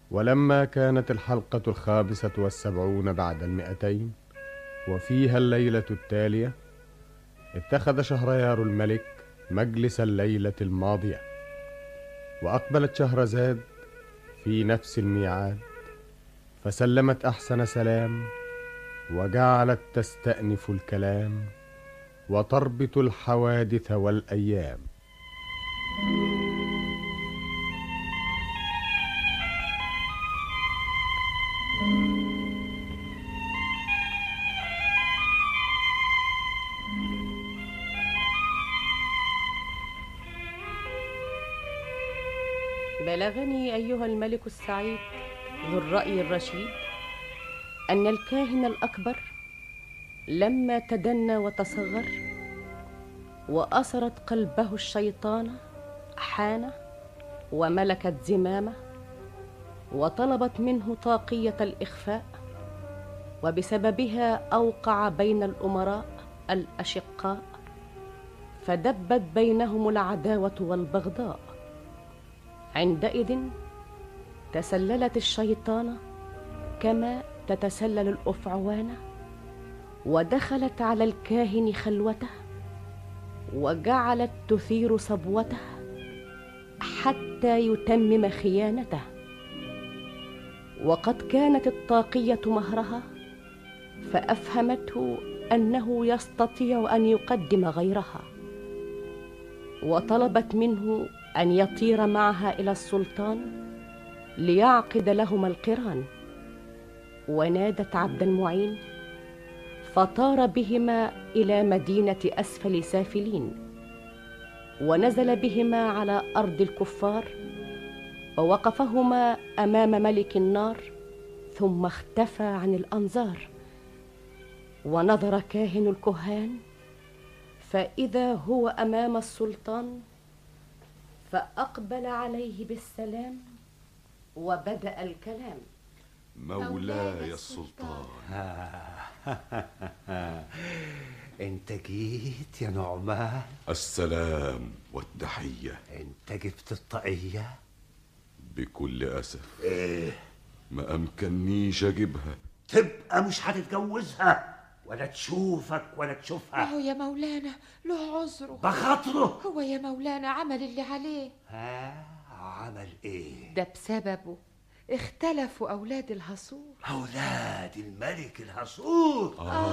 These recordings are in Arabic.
ولما كانت الحلقة 75 بعد 200 وفيها الليلة التالية، اتخذ شهريار الملك مجلس الليلة الماضية، وأقبلت شهرزاد في نفس الميعاد، فسلمت أحسن سلام، وجعلت تستأنف الكلام وتربط الحوادث والأيام. بلغني أيها الملك السعيد ذو الرأي الرشيد أن الكاهن الأكبر لما تدنى وتصغر وأسرت قلبه الشيطانة حانة وملكت زمامه وطلبت منه طاقية الإخفاء، وبسببها أوقع بين الأمراء الأشقاء، فدبت بينهم العداوة والبغضاء. عندئذ تسللت الشيطانة كما تتسلل الأفعوانة، ودخلت على الكاهن خلوته، وجعلت تثير صبوته حتى يتمم خيانته. وقد كانت الطاقية مهرها، فأفهمته أنه يستطيع أن يقدم غيرها، وطلبت منه أن يطير معها إلى السلطان ليعقد لهما القران. ونادت عبد المعين فطار بهما إلى مدينة أسفل سافلين، ونزل بهما على أرض الكفار، ووقفهما أمام ملك النار، ثم اختفى عن الأنظار. ونظر كاهن الكهان فإذا هو أمام السلطان، فأقبل عليه بالسلام وبدأ الكلام: مولاي السلطان. انت جيت يا نعمان؟ السلام والتحية. انت جبت الطاقية؟ بكل أسف. ايه؟ ما أمكننيش أجيبها. تبقى مش هتتجوزها ولا تشوفك ولا تشوفها؟ هو يا مولانا له عذره، بخاطره. هو يا مولانا عمل اللي عليه. عمل ايه؟ ده بسببه اختلفوا أولاد الهصور. أولاد الملك الهصور؟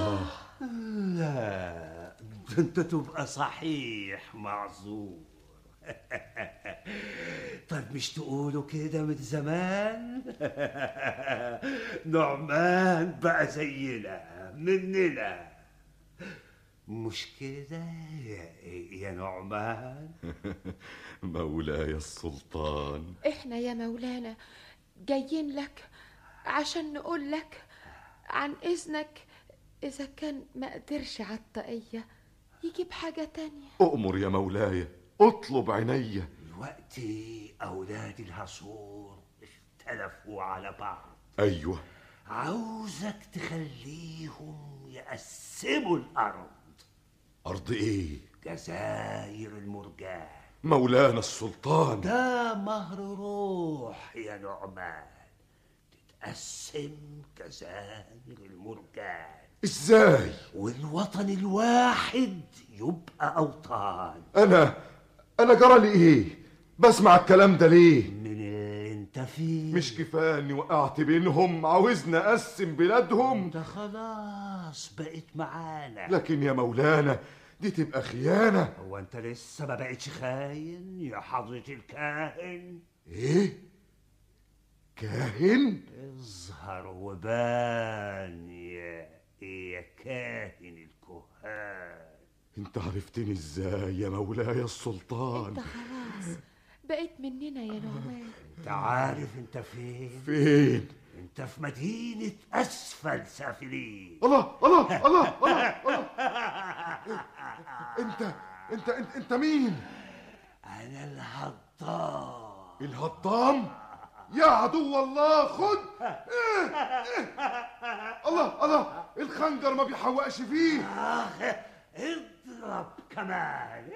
لا، انت تبقى صحيح معذور. طيب مش تقولوا كده من زمان؟ نعمان بقى زينا مننا، مش كده يا نعمان؟ مولاي السلطان، احنا يا مولانا جايين لك عشان نقول لك عن إذنك، إذا كان ما قدرش على الطاقية يجيب حاجة تانية. أؤمر يا مولاي، اطلب عينيا. دلوقتي أولاد الهصور اختلفوا على بعض. أيوة، عاوزك تخليهم يقسموا الأرض. أرض إيه؟ جزاير المرجان. مولانا السلطان، ده مهر روح يا نعمان، تتقسم جزاير المرجان. إزاي؟ والوطن الواحد يبقى أوطان. أنا جرالي إيه؟ بسمع الكلام ده ليه؟ من اللي انت فيه. مش كفاية إني وقعت بينهم؟ عاوزني أقسم بلادهم؟ ده خلاص بقيت معانا. لكن يا مولانا دي تبقى خيانة. هو انت لسه ما بقتش خاين يا حضرة الكاهن؟ ايه؟ كاهن؟ اظهر وبان يا كاهن الكهان. انت عرفتني ازاي يا مولاي السلطان؟ انت خلاص بقيت مننا يا نعمان. انت عارف انت فين؟ فين؟ انت في مدينة أسفل سافلين. الله الله الله الله, الله. انت مين؟ أنا الهضام. الهضام؟ يا عدو الله، خد. الله، الخنجر ما بيحوقش فيه. اضرب كمان.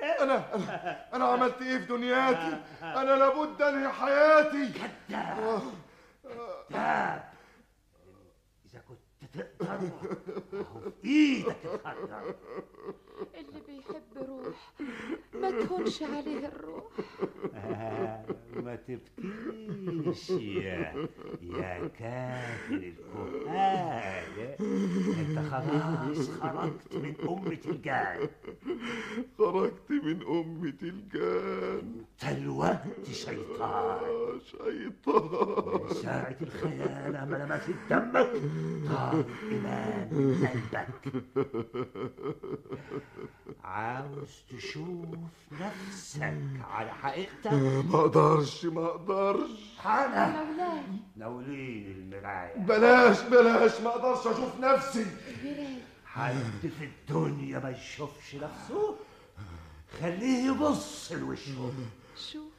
انا عملت ايه في دنياتي؟ انا لابد انهي حياتي. كذاب. تتخرج، اهو في ايدك تتخرج. اللي بيحب روح ما تهونش عليه الروح. ما تبكيش يا كافر الكهان، انت خلاص خرجت من أمة الجان. خرجت من أمة الجان. انت الوقت شيطان. شيطان. من ساعة الخيانة ما لمست دمك طار الإيمان من قلبك. عاوز تشوف نفسك على حقيقتك؟ ما اقدرش. حانا ناولين المراية. بلاش ما اقدرش اشوف نفسي. حد في الدنيا ما يشوفش نفسه؟ خليه يبص لوشه. شوف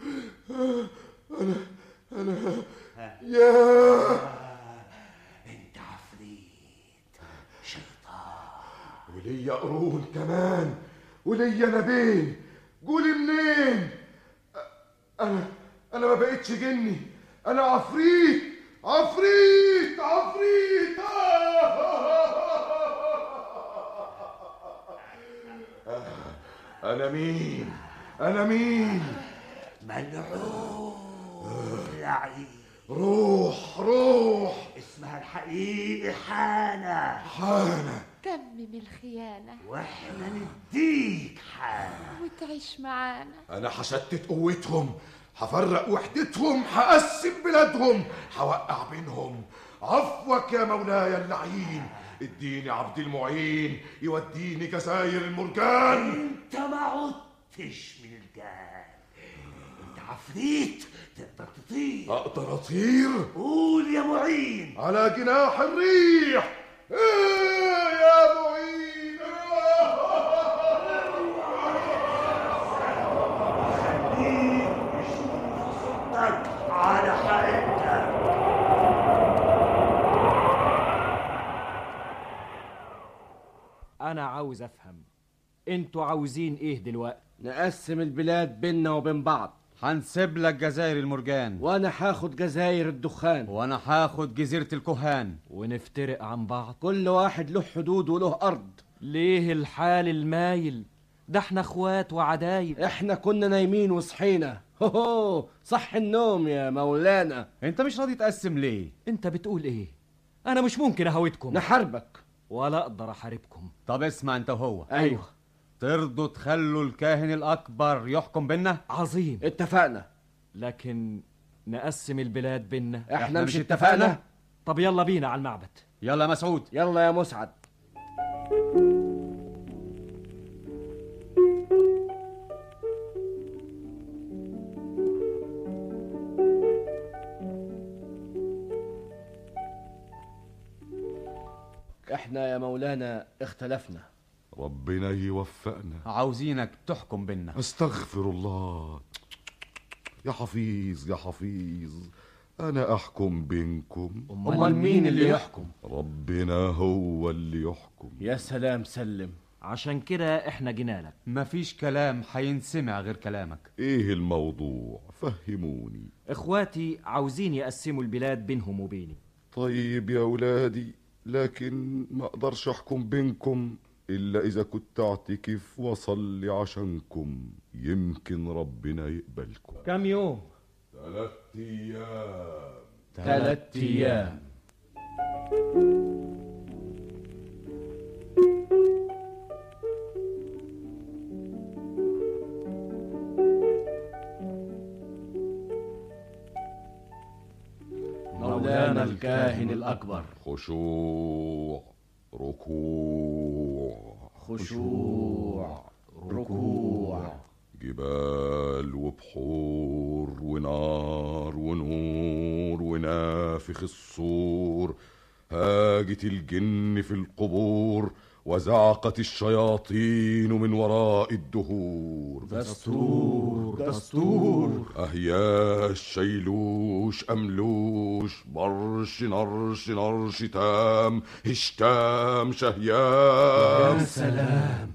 انت عفريت شيطان. وليا قرون كمان، وليا نبين. قولي منين؟ انا ما بقتش جني، انا عفريت. انا مين؟ ملعون لعين. روح اسمها الحقيقي حانا. تمم الخيانة واحنا نديك حانا وتعيش معانا. انا هشتت قوتهم، هفرق وحدتهم، هقسم بلادهم، هوقع بينهم. عفوك يا مولاي اللعين، اديني عبد المعين يوديني جزاير المرجان. انت ما عدتش من الجان، انت عفريت تقدر تطير. اقدر اطير؟ قول يا معين. على جناح الريح. ايه يا معين؟ على حقيقتك. أنا عاوز أفهم أنتوا عاوزين إيه دلوقتي؟ نقسم البلاد بيننا وبين بعض. هنسيب لك جزاير المرجان، وانا هاخد جزاير الدخان، وانا هاخد جزيرة الكهان، ونفترق عن بعض. كل واحد له حدود وله أرض. ليه الحال المايل ده؟ احنا اخوات وعدايل. احنا كنا نايمين وصحينا. هو صح النوم يا مولانا. انت مش راضي تقسم ليه؟ انت بتقول ايه؟ انا مش ممكن اهاوتكم. نحاربك ولا اقدر احاربكم. طب اسمع انت وهو. ايوه. ترضوا تخلوا الكاهن الاكبر يحكم بينا؟ عظيم، اتفقنا. لكن نقسم البلاد بينا. احنا مش اتفقنا؟ طب يلا بينا على المعبد. يلا يا مسعود. يلا يا مسعد. احنا يا مولانا اختلفنا. ربنا يوفقنا. عاوزينك تحكم بينا. استغفر الله. يا حفيظ يا حفيظ، انا احكم بينكم. امال مين اللي يحكم؟ ربنا هو اللي يحكم. يا سلام سلم. عشان كده احنا جينالك. مفيش كلام هينسمع غير كلامك. ايه الموضوع؟ فهموني. اخواتي عاوزين يقسموا البلاد بينهم وبيني. طيب يا ولادي، لكن ما اقدرش احكم بينكم الا اذا كنت اعتكف واصلي عشانكم، يمكن ربنا يقبلكم. كم يوم؟ 3 ايام. 3 ايام. مولانا الكاهن الأكبر. خشوع، ركوع، خشوع، ركوع. جبال وبحور ونار ونور ونافخ الصور، هاجت الجن في القبور وزعقت الشياطين من وراء الدهور. دستور دستور. أهياش شيلوش أملوش، برش نرش نرش تام هشتام شهيام. يا سلام.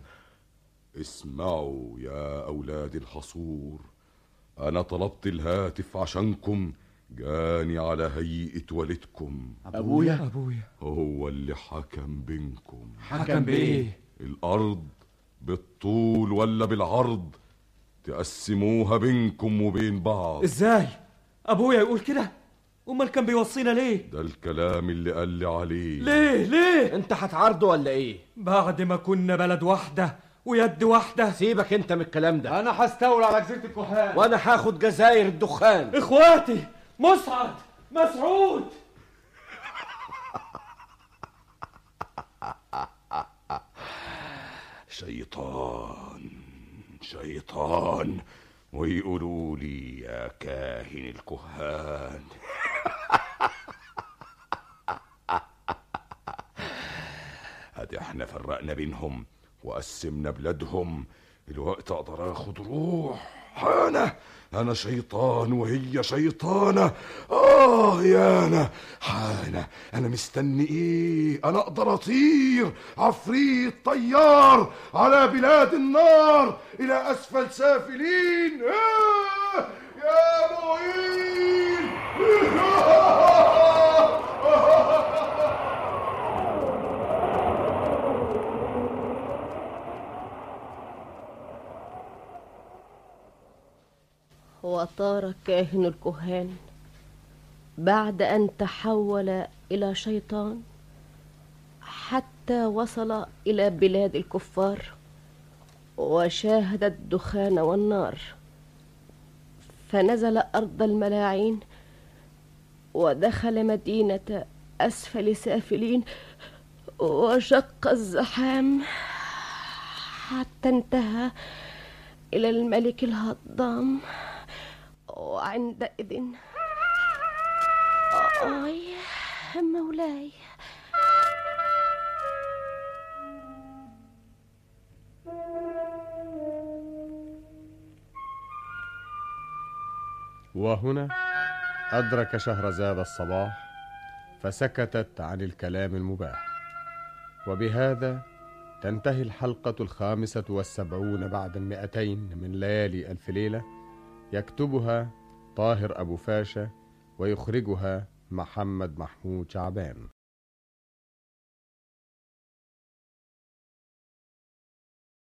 اسمعوا يا أولاد الحصور، أنا طلبت الهاتف عشانكم جاني على هيئة والدكم. أبويا هو اللي حكم بينكم. حكم بإيه؟ الأرض بالطول ولا بالعرض تقسموها بينكم وبين بعض. ازاي ابويا يقول كده؟ امال كان بيوصينا ليه؟ ده الكلام اللي قال لي عليه. ليه انت هتعارضه ولا ايه؟ بعد ما كنا بلد واحدة ويد واحدة. سيبك انت من الكلام ده. انا هستولى على جزيرة الكهان وانا هاخد جزاير الدخان. اخواتي مسعد مسعود. شيطان ويقولوا لي يا كاهن الكهان. هدي احنا فرقنا بينهم وقسمنا بلادهم، الوقت اقدر اخد روح. انا شيطان وهي شيطانة. يا انا مستني ايه؟ انا اقدر اطير عفريت طيار على بلاد النار الى اسفل سافلين. يا معين. وطار كاهن الكهان بعد أن تحول إلى شيطان حتى وصل إلى بلاد الكفار وشاهد الدخان والنار، فنزل أرض الملاعين ودخل مدينة أسفل سافلين وشق الزحام حتى انتهى إلى الملك الهضام. وعندئذ مولاي. وهنا أدرك شهرزاد الصباح فسكتت عن الكلام المباح. وبهذا تنتهي الحلقة 75 بعد 200 من ليالي ألف ليلة، يكتبها طاهر أبو فاشا ويخرجها محمد محمود شعبان.